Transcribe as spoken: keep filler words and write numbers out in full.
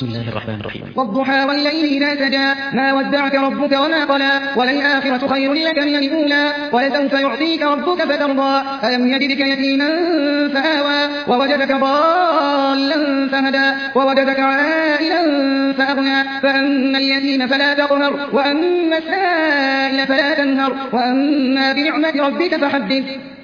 بسم الله الرحمن الرحيم. والضحى والليل إذا سجى ما ودعك ربك وما قلى وللآخرة خير لك من الأولى ولسوف يعطيك ربك فترضى ألم يجدك يتيما فآوى ووجدك ضالا فهدى ووجدك عائلا فأغنى فأما اليتيم فلا تقهر وأما السائل فلا تنهر وأما بنعمة ربك فحدث.